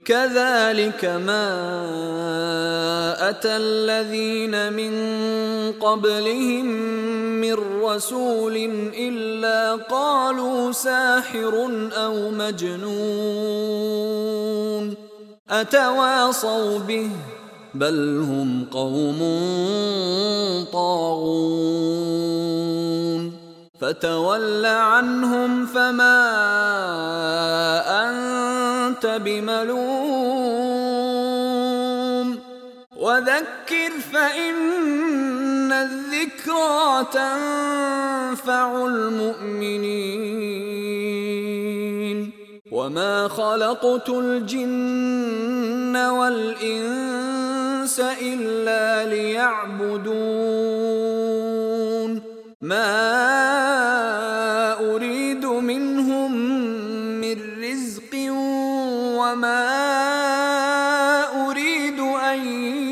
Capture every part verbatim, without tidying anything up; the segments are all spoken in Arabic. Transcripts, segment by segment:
كذلك ما أتى الذين من قبلهم من رسول إلا قالوا ساحر أو مجنون أتواصوا به بل هم قوم طاغون فتول عنهم فما أنت بملوم وذكر فإن الذكرى تنفع المؤمنين وما خلقت الجن والإنس إلا ليعبدون ما أريد منهم من رزق وما أريد أن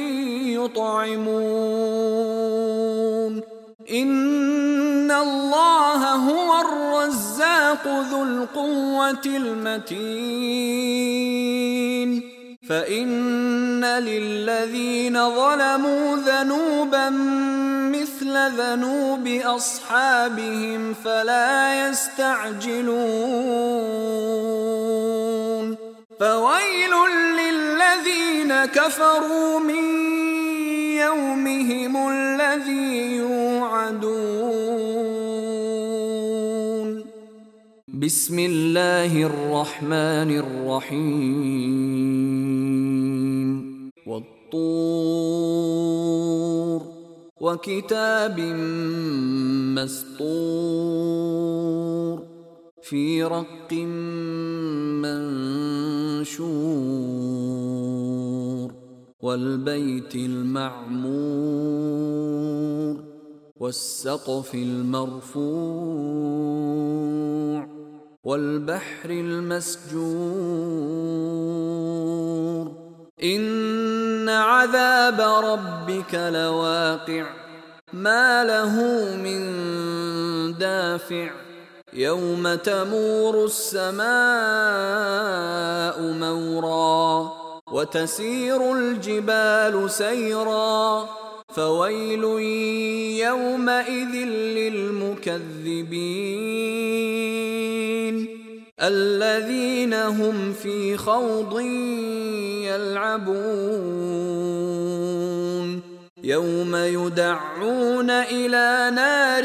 يطعمون إن الله هو الرزاق ذو القوة المتين فإن للذين ظلموا ذنوبا مثل ذنوب أصحابهم فلا يستعجلون فويل للذين كفروا من يومهم الذي يوعدون بسم الله الرحمن الرحيم والطور وكتاب مسطور في رق منشور والبيت المعمور والسقف المرفوع والبحر المسجور إن عذاب ربك لواقع ما له من دافع يوم تمور السماء مورا وتسير الجبال سيرا فويل يومئذ للمكذبين الذين هم في خوض يلعبون يوم يدعون إلى نار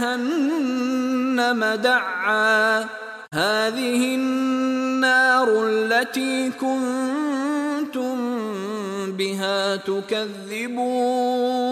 جهنم دعا هذه النار التي كنتم بها تكذبون